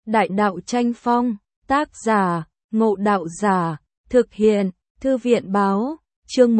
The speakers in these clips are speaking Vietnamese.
Đại đạo tranh phong, tác giả, Ngộ Đạo Giả, thực hiện, Thư viện báo, chương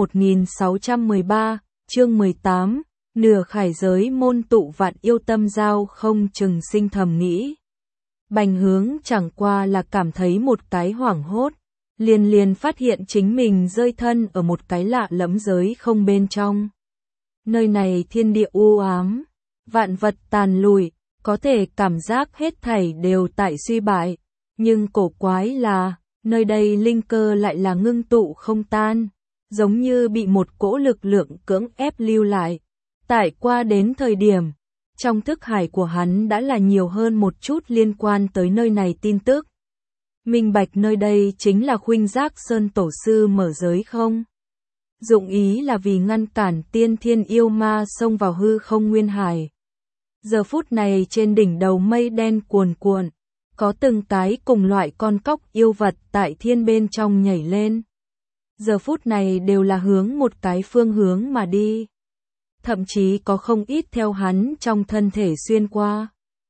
1613, chương 18, nửa khải giới môn tụ vạn yêu tâm giao không chừng sinh thầm nghĩ. Bành Hướng chẳng qua là cảm thấy một cái hoảng hốt, liền phát hiện chính mình rơi thân ở một cái lạ lẫm giới không bên trong. Nơi này thiên địa u ám, vạn vật tàn lụi, có thể cảm giác hết thảy đều tại suy bại, nhưng cổ quái là, nơi đây linh cơ lại là ngưng tụ không tan, giống như bị một cỗ lực lượng cưỡng ép lưu lại. Tại qua đến thời điểm, trong thức hải của hắn đã là nhiều hơn một chút liên quan tới nơi này tin tức. Minh bạch nơi đây chính là Khuynh Giác Sơn tổ sư mở giới không? Dụng ý là vì ngăn cản tiên thiên yêu ma xông vào hư không nguyên hải. Giờ phút này trên đỉnh đầu mây đen cuồn cuộn, có từng cái cùng loại con cóc yêu vật tại thiên bên trong nhảy lên. Giờ phút này đều là hướng một cái phương hướng mà đi. Thậm chí có không ít theo hắn trong thân thể xuyên qua.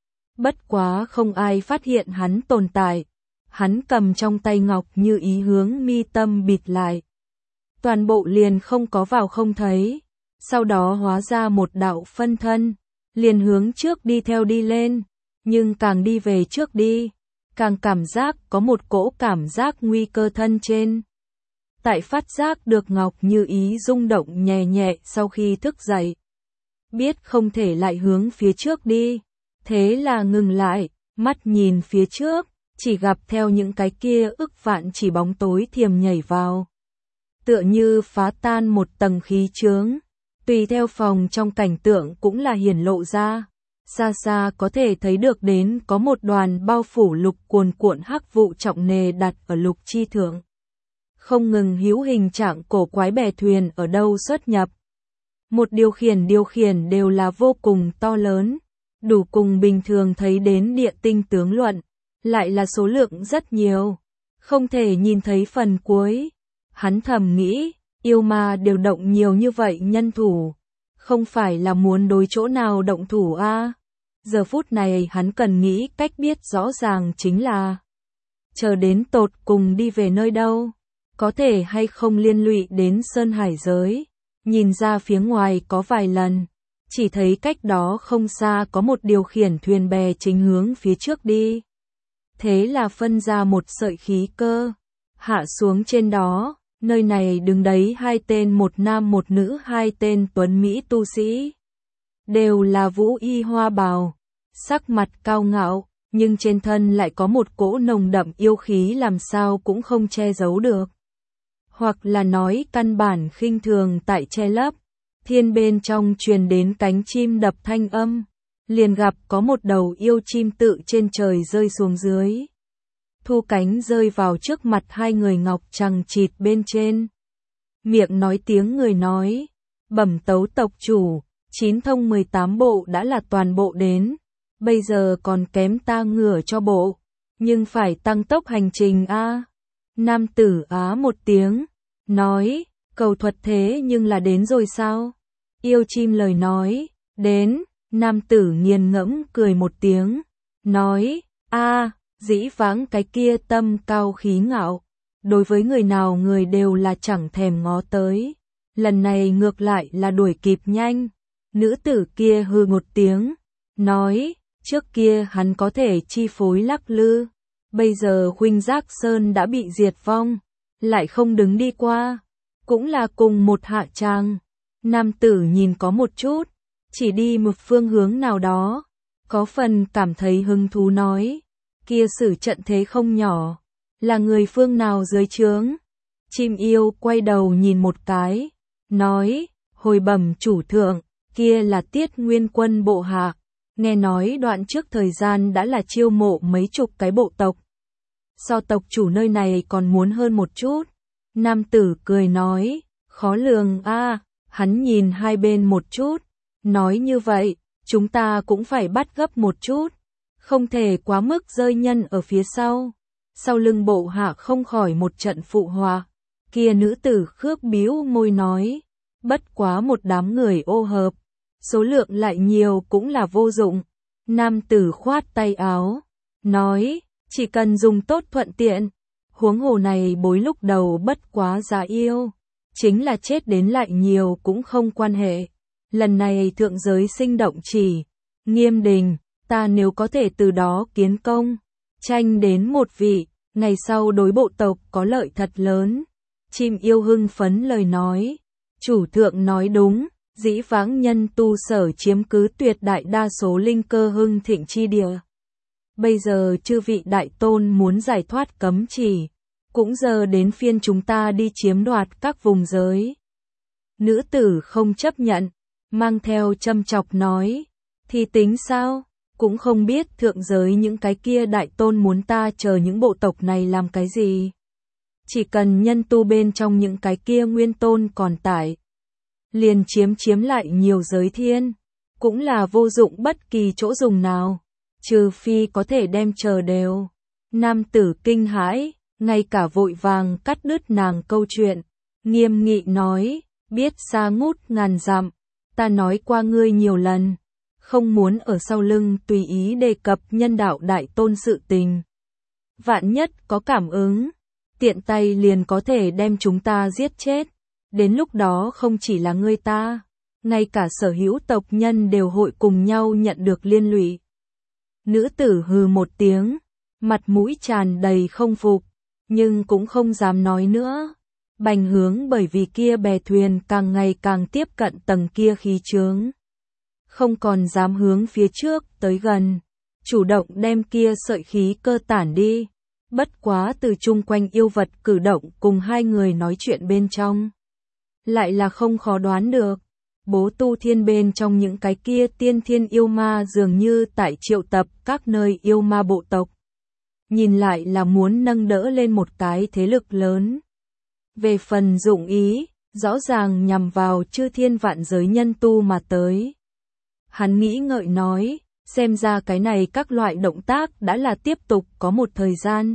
Bất quá không ai phát hiện hắn tồn tại. Hắn cầm trong tay ngọc như ý hướng mi tâm bịt lại. Toàn bộ liền không có vào không thấy. Sau đó hóa ra một đạo phân thân. Liền hướng trước đi theo đi lên. Nhưng càng đi về trước đi, càng cảm giác có một cỗ cảm giác nguy cơ thân trên. Tại phát giác được ngọc như ý rung động nhẹ nhẹ sau khi thức dậy. Biết không thể lại hướng phía trước đi. Thế là ngừng lại, mắt nhìn phía trước, chỉ gặp theo những cái kia ức vạn chỉ bóng tối thiềm nhảy vào. Tựa như phá tan một tầng khí chướng. Tùy theo phòng trong cảnh tượng cũng là hiển lộ ra. Xa xa có thể thấy được đến có một đoàn bao phủ lục cuồn cuộn hắc vụ trọng nề đặt ở lục chi thượng. Không ngừng hữu hình trạng cổ quái bè thuyền ở đâu xuất nhập. Một điều khiển đều là vô cùng to lớn, đủ cùng bình thường thấy đến địa tinh tướng luận, lại là số lượng rất nhiều, không thể nhìn thấy phần cuối. Hắn thầm nghĩ, yêu ma đều động nhiều như vậy nhân thủ, không phải là muốn đối chỗ nào động thủ a? Giờ phút này hắn cần nghĩ cách biết rõ ràng chính là chờ đến tột cùng đi về nơi đâu, có thể hay không liên lụy đến Sơn Hải giới. Nhìn ra phía ngoài có vài lần, chỉ thấy cách đó không xa có một điều khiển thuyền bè chính hướng phía trước đi. Thế là phân ra một sợi khí cơ, hạ xuống trên đó, nơi này đứng đấy hai tên một nam một nữ, hai tên tuấn mỹ tu sĩ. Đều là vũ y hoa bào, sắc mặt cao ngạo, nhưng trên thân lại có một cỗ nồng đậm yêu khí làm sao cũng không che giấu được. Hoặc là nói căn bản khinh thường tại che lấp, thiên bên trong truyền đến cánh chim đập thanh âm, liền gặp có một đầu yêu chim tự trên trời rơi xuống dưới. Thu cánh rơi vào trước mặt hai người ngọc chằng chịt bên trên. Miệng nói tiếng người nói, bẩm tấu tộc chủ, 9 thông 18 bộ đã là toàn bộ đến, bây giờ còn kém ta ngửa cho bộ, nhưng phải tăng tốc hành trình a. Nam tử á một tiếng, nói, cầu thuật thế nhưng là đến rồi sao? Yêu chim lời nói, đến, nam tử nghiền ngẫm cười một tiếng, nói, a, dĩ vãng cái kia tâm cao khí ngạo, đối với người nào người đều là chẳng thèm ngó tới, lần này ngược lại là đuổi kịp nhanh. Nữ tử kia hừ một tiếng, nói, trước kia hắn có thể chi phối lắc lư, bây giờ Khuynh Giác Sơn đã bị diệt vong, lại không đứng đi qua, cũng là cùng một hạ tràng. Nam tử nhìn có một chút, chỉ đi một phương hướng nào đó, có phần cảm thấy hứng thú nói, kia sử trận thế không nhỏ, là người phương nào dưới trướng. Chim yêu quay đầu nhìn một cái, nói, hồi bẩm chủ thượng, kia là Tiết Nguyên Quân bộ hạ, nghe nói đoạn trước thời gian đã là chiêu mộ mấy chục cái bộ tộc. So tộc chủ nơi này còn muốn hơn một chút. Nam tử cười nói, khó lường a. Hắn nhìn hai bên một chút, nói như vậy, chúng ta cũng phải bắt gấp một chút, không thể quá mức rơi nhân ở phía sau. Sau lưng bộ hạ không khỏi một trận phụ họa, kia nữ tử khước bĩu môi nói, bất quá một đám người ô hợp, số lượng lại nhiều cũng là vô dụng. Nam tử khoát tay áo, nói, chỉ cần dùng tốt thuận tiện. Huống hồ này bối lúc đầu bất quá giả yêu, chính là chết đến lại nhiều cũng không quan hệ. Lần này thượng giới sinh động chỉ, Nghiêm Đình, ta nếu có thể từ đó kiến công, tranh đến một vị, ngày sau đối bộ tộc có lợi thật lớn. Chim yêu hưng phấn lời nói, chủ thượng nói đúng, dĩ vãng nhân tu sở chiếm cứ tuyệt đại đa số linh cơ hưng thịnh chi địa. Bây giờ chư vị đại tôn muốn giải thoát cấm chỉ, cũng giờ đến phiên chúng ta đi chiếm đoạt các vùng giới. Nữ tử không chấp nhận, mang theo châm chọc nói, thì tính sao, cũng không biết thượng giới những cái kia đại tôn muốn ta chờ những bộ tộc này làm cái gì. Chỉ cần nhân tu bên trong những cái kia nguyên tôn còn tại, liền chiếm lại nhiều giới thiên, cũng là vô dụng bất kỳ chỗ dùng nào, trừ phi có thể đem chờ đều. Nam tử kinh hãi, ngay cả vội vàng cắt đứt nàng câu chuyện, nghiêm nghị nói, biết xa ngút ngàn dặm, ta nói qua ngươi nhiều lần, không muốn ở sau lưng tùy ý đề cập nhân đạo đại tôn sự tình. Vạn nhất có cảm ứng, tiện tay liền có thể đem chúng ta giết chết, đến lúc đó không chỉ là ngươi ta, ngay cả sở hữu tộc nhân đều hội cùng nhau nhận được liên lụy. Nữ tử hừ một tiếng, mặt mũi tràn đầy không phục, nhưng cũng không dám nói nữa. Bành Hướng bởi vì kia bè thuyền càng ngày càng tiếp cận tầng kia khí chướng, không còn dám hướng phía trước tới gần, chủ động đem kia sợi khí cơ tản đi. Bất quá từ chung quanh yêu vật cử động cùng hai người nói chuyện bên trong, lại là không khó đoán được. Bố tu thiên bên trong những cái kia tiên thiên yêu ma dường như tại triệu tập các nơi yêu ma bộ tộc. Nhìn lại là muốn nâng đỡ lên một cái thế lực lớn. Về phần dụng ý, rõ ràng nhằm vào chư thiên vạn giới nhân tu mà tới. Hắn nghĩ ngợi nói, xem ra cái này các loại động tác đã là tiếp tục có một thời gian.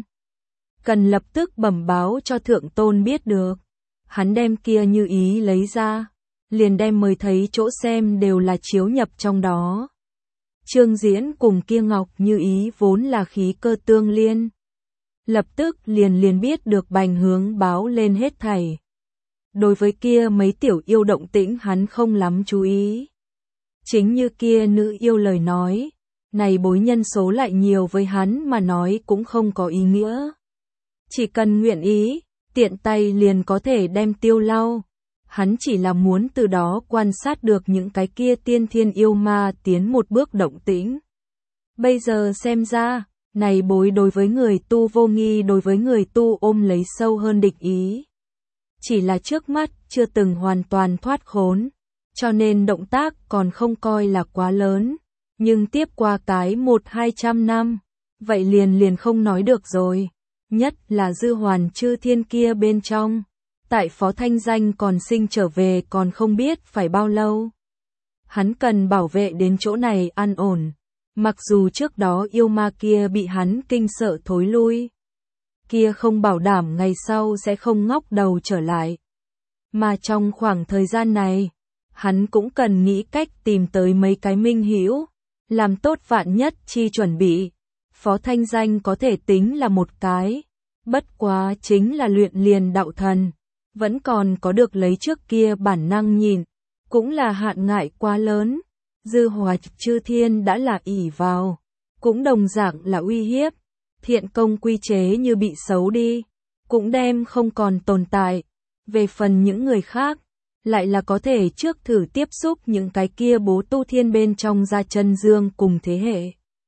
Cần lập tức bẩm báo cho thượng tôn biết được. Hắn đem kia như ý lấy ra, liền đem mới thấy chỗ xem đều là chiếu nhập trong đó. Trương Diễn cùng kia Ngọc Như Ý vốn là khí cơ tương liên. Lập tức liền biết được Bành Hướng báo lên hết thảy. Đối với kia mấy tiểu yêu động tĩnh hắn không lắm chú ý. Chính như kia nữ yêu lời nói, này bối nhân số lại nhiều với hắn mà nói cũng không có ý nghĩa. Chỉ cần nguyện ý, tiện tay liền có thể đem tiêu lau. Hắn chỉ là muốn từ đó quan sát được những cái kia tiên thiên yêu ma tiến một bước động tĩnh. Bây giờ xem ra, này bối đối với người tu vô nghi đối với người tu ôm lấy sâu hơn địch ý. Chỉ là trước mắt chưa từng hoàn toàn thoát khốn, cho nên động tác còn không coi là quá lớn. Nhưng tiếp qua cái 100-200 năm, vậy liền không nói được rồi. Nhất là dư hoàn chư thiên kia bên trong. Tại Phó Thanh Danh còn sinh trở về còn không biết phải bao lâu. Hắn cần bảo vệ đến chỗ này an ổn. Mặc dù trước đó yêu ma kia bị hắn kinh sợ thối lui. Kia không bảo đảm ngày sau sẽ không ngóc đầu trở lại. Mà trong khoảng thời gian này, hắn cũng cần nghĩ cách tìm tới mấy cái minh hữu, làm tốt vạn nhất chi chuẩn bị. Phó Thanh Danh có thể tính là một cái, bất quá chính là luyện liền đạo thần, vẫn còn có được lấy trước kia bản năng nhìn, cũng là hạn ngại quá lớn. Dư hòa chư thiên đã là ỷ vào, cũng đồng dạng là uy hiếp, thiện công quy chế như bị xấu đi, cũng đem không còn tồn tại. Về phần những người khác, lại là có thể trước thử tiếp xúc những cái kia bố tu thiên bên trong ra chân dương cùng thế hệ.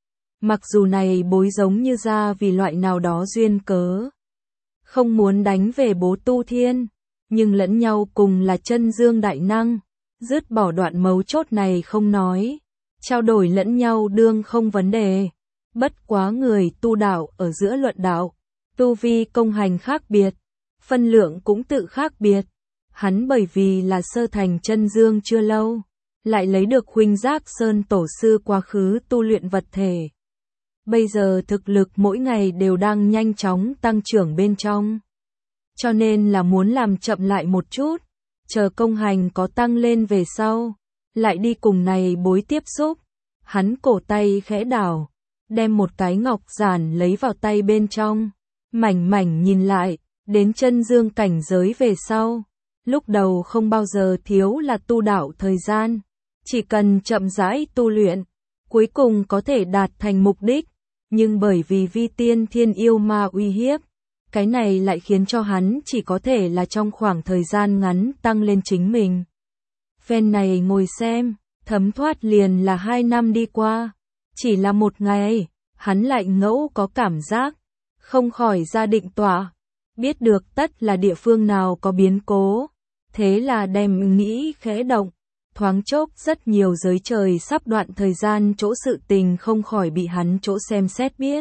Mặc dù này bối giống như ra vì loại nào đó duyên cớ, không muốn đánh về bố tu thiên, nhưng lẫn nhau cùng là chân dương đại năng, dứt bỏ đoạn mấu chốt này không nói, trao đổi lẫn nhau đương không vấn đề. Bất quá người tu đạo ở giữa luận đạo, tu vi công hành khác biệt, phân lượng cũng tự khác biệt. Hắn bởi vì là sơ thành chân dương chưa lâu, lại lấy được Huynh Giác Sơn tổ sư quá khứ tu luyện vật thể. Bây giờ thực lực mỗi ngày đều đang nhanh chóng tăng trưởng bên trong. Cho nên là muốn làm chậm lại một chút, chờ công hành có tăng lên về sau, lại đi cùng này bối tiếp xúc. Hắn cổ tay khẽ đảo, đem một cái ngọc giản lấy vào tay bên trong, mảnh mảnh nhìn lại, đến chân dương cảnh giới về sau. Lúc đầu không bao giờ thiếu là tu đạo thời gian, chỉ cần chậm rãi tu luyện, cuối cùng có thể đạt thành mục đích, nhưng bởi vì vi tiên thiên yêu ma uy hiếp, cái này lại khiến cho hắn chỉ có thể là trong khoảng thời gian ngắn tăng lên chính mình. Phen này ngồi xem, thấm thoát liền là 2 năm đi qua, chỉ là một ngày, hắn lại ngẫu có cảm giác, không khỏi ra định tọa, biết được tất là địa phương nào có biến cố, thế là đem nghĩ khẽ động, thoáng chốc rất nhiều giới trời sắp đoạn thời gian chỗ sự tình không khỏi bị hắn chỗ xem xét biết.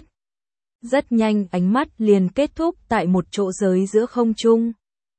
Rất nhanh ánh mắt liền kết thúc tại một chỗ giới giữa không trung.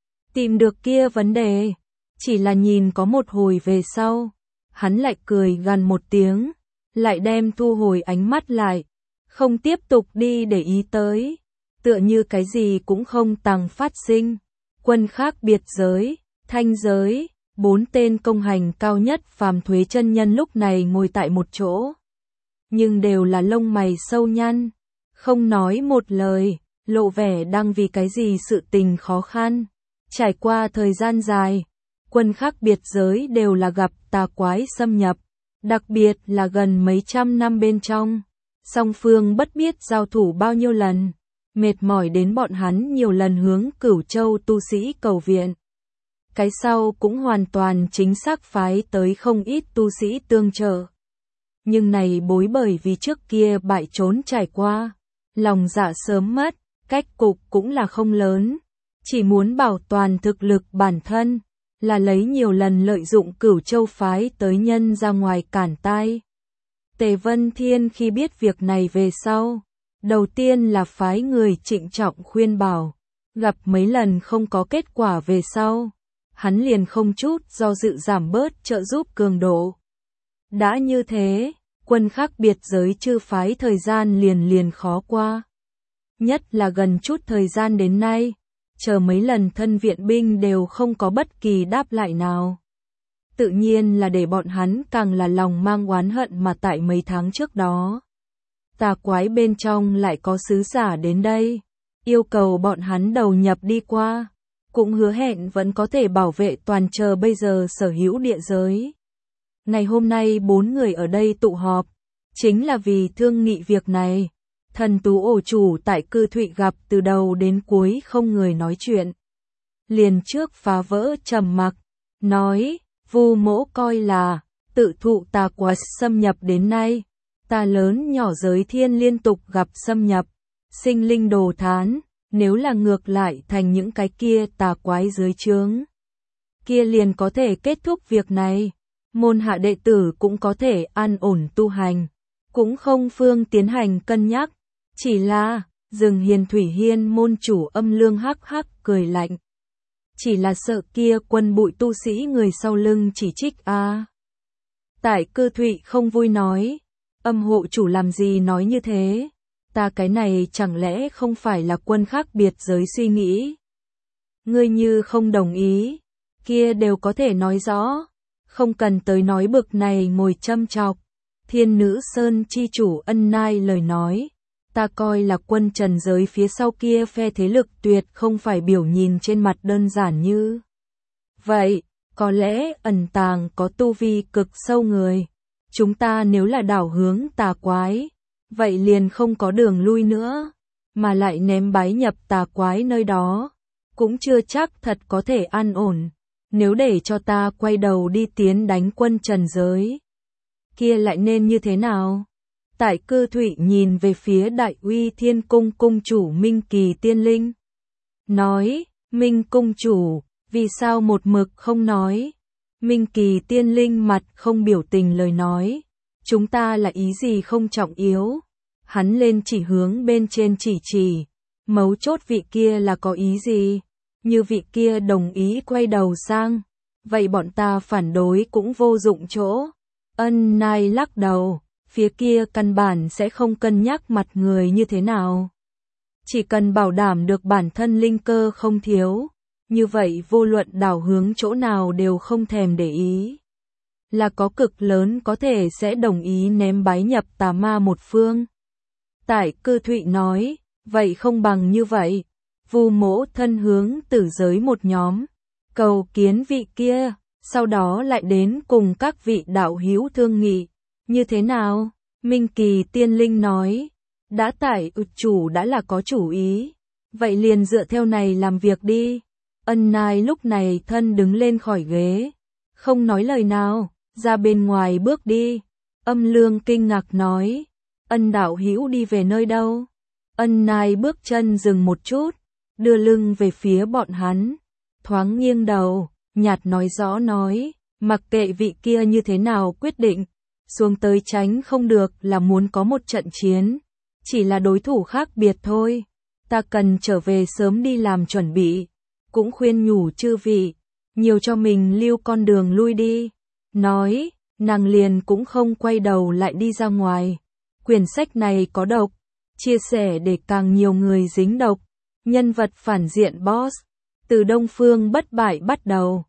Tìm được kia vấn đề, chỉ là nhìn có một hồi về sau, hắn lại cười gằn một tiếng, lại đem thu hồi ánh mắt lại, không tiếp tục đi để ý tới, tựa như cái gì cũng không tàng phát sinh. Quân khác biệt giới, thanh giới, 4 tên công hành cao nhất phàm thuế chân nhân lúc này ngồi tại một chỗ, nhưng đều là lông mày sâu nhăn, không nói một lời, lộ vẻ đang vì cái gì sự tình khó khăn. Trải qua thời gian dài, quân khác biệt giới đều là gặp tà quái xâm nhập, đặc biệt là gần mấy trăm năm bên trong, song phương bất biết giao thủ bao nhiêu lần, mệt mỏi đến bọn hắn nhiều lần hướng Cửu Châu tu sĩ cầu viện. Cái sau cũng hoàn toàn chính xác phái tới không ít tu sĩ tương trợ. Nhưng này bối bởi vì trước kia bại trốn trải qua, lòng dạ sớm mất, cách cục cũng là không lớn, chỉ muốn bảo toàn thực lực bản thân, là lấy nhiều lần lợi dụng Cửu Châu phái tới nhân ra ngoài cản tai. Tề Vân Thiên khi biết việc này về sau, đầu tiên là phái người trịnh trọng khuyên bảo, gặp mấy lần không có kết quả về sau, hắn liền không chút do dự giảm bớt trợ giúp cường độ. Đã như thế, quân khác biệt giới chư phái thời gian liền khó qua. Nhất là gần chút thời gian đến nay, chờ mấy lần thân viện binh đều không có bất kỳ đáp lại nào. Tự nhiên là để bọn hắn càng là lòng mang oán hận mà tại mấy tháng trước đó. Tà quái bên trong lại có sứ giả đến đây, yêu cầu bọn hắn đầu nhập đi qua, cũng hứa hẹn vẫn có thể bảo vệ toàn chờ bây giờ sở hữu địa giới. Ngày hôm nay 4 người ở đây tụ họp, chính là vì thương nghị việc này. Thần Tú ổ chủ tại Cư Thụy gặp từ đầu đến cuối không người nói chuyện. Liền trước phá vỡ trầm mặc, nói, Vu mỗ coi là, tự thụ tà quái xâm nhập đến nay, ta lớn nhỏ giới thiên liên tục gặp xâm nhập, sinh linh đồ thán, nếu là ngược lại thành những cái kia tà quái dưới trướng, kia liền có thể kết thúc việc này, môn hạ đệ tử cũng có thể an ổn tu hành, cũng không phương tiến hành cân nhắc. Chỉ là, Rừng Hiền Thủy Hiên môn chủ âm lương hắc hắc cười lạnh. Chỉ là sợ kia quân bụi tu sĩ người sau lưng chỉ trích a. Tại Cư Thụy không vui nói, âm hộ chủ làm gì nói như thế, ta cái này chẳng lẽ không phải là quân khác biệt giới suy nghĩ. Ngươi như không đồng ý, kia đều có thể nói rõ, không cần tới nói bực này ngồi châm chọc. Thiên Nữ Sơn chi chủ Ân Nai lời nói. Ta coi là quân trần giới phía sau kia phe thế lực tuyệt không phải biểu nhìn trên mặt đơn giản như vậy, có lẽ ẩn tàng có tu vi cực sâu người. Chúng ta nếu là đảo hướng tà quái, vậy liền không có đường lui nữa, mà lại ném bái nhập tà quái nơi đó, cũng chưa chắc thật có thể an ổn. Nếu để cho ta quay đầu đi tiến đánh quân trần giới, kia lại nên như thế nào? Tại Cư Thụy nhìn về phía Đại Uy Thiên Cung cung chủ Minh Kỳ Tiên Linh. Nói, Minh cung chủ, vì sao một mực không nói? Minh Kỳ Tiên Linh mặt không biểu tình lời nói. Chúng ta là ý gì không trọng yếu. Hắn lên chỉ hướng bên trên chỉ. Mấu chốt vị kia là có ý gì? Như vị kia đồng ý quay đầu sang. Vậy bọn ta phản đối cũng vô dụng chỗ. Ân Nai lắc đầu. Phía kia căn bản sẽ không cân nhắc mặt người như thế nào. Chỉ cần bảo đảm được bản thân linh cơ không thiếu, như vậy vô luận đảo hướng chỗ nào đều không thèm để ý. Là có cực lớn có thể sẽ đồng ý ném bái nhập tà ma một phương. Tại Cư Thụy nói, vậy không bằng như vậy. Vu Mỗ thân hướng tử giới một nhóm, cầu kiến vị kia, sau đó lại đến cùng các vị đạo hữu thương nghị. Như thế nào? Minh Kỳ Tiên Linh nói, đã tại chủ đã là có chủ ý, vậy liền dựa theo này làm việc đi. Ân Nai lúc này thân đứng lên khỏi ghế, không nói lời nào, ra bên ngoài bước đi. Âm Lương kinh ngạc nói, Ân đạo hữu đi về nơi đâu? Ân Nai bước chân dừng một chút, đưa lưng về phía bọn hắn, thoáng nghiêng đầu, nhạt nói rõ nói, mặc kệ vị kia như thế nào quyết định, xuống tới tránh không được là muốn có một trận chiến, chỉ là đối thủ khác biệt thôi. Ta cần trở về sớm đi làm chuẩn bị, cũng khuyên nhủ chư vị, nhiều cho mình lưu con đường lui đi. Nói, nàng liền cũng không quay đầu lại đi ra ngoài. Quyển sách này có độc, chia sẻ để càng nhiều người dính độc. Nhân vật phản diện boss, từ Đông Phương Bất Bại bắt đầu.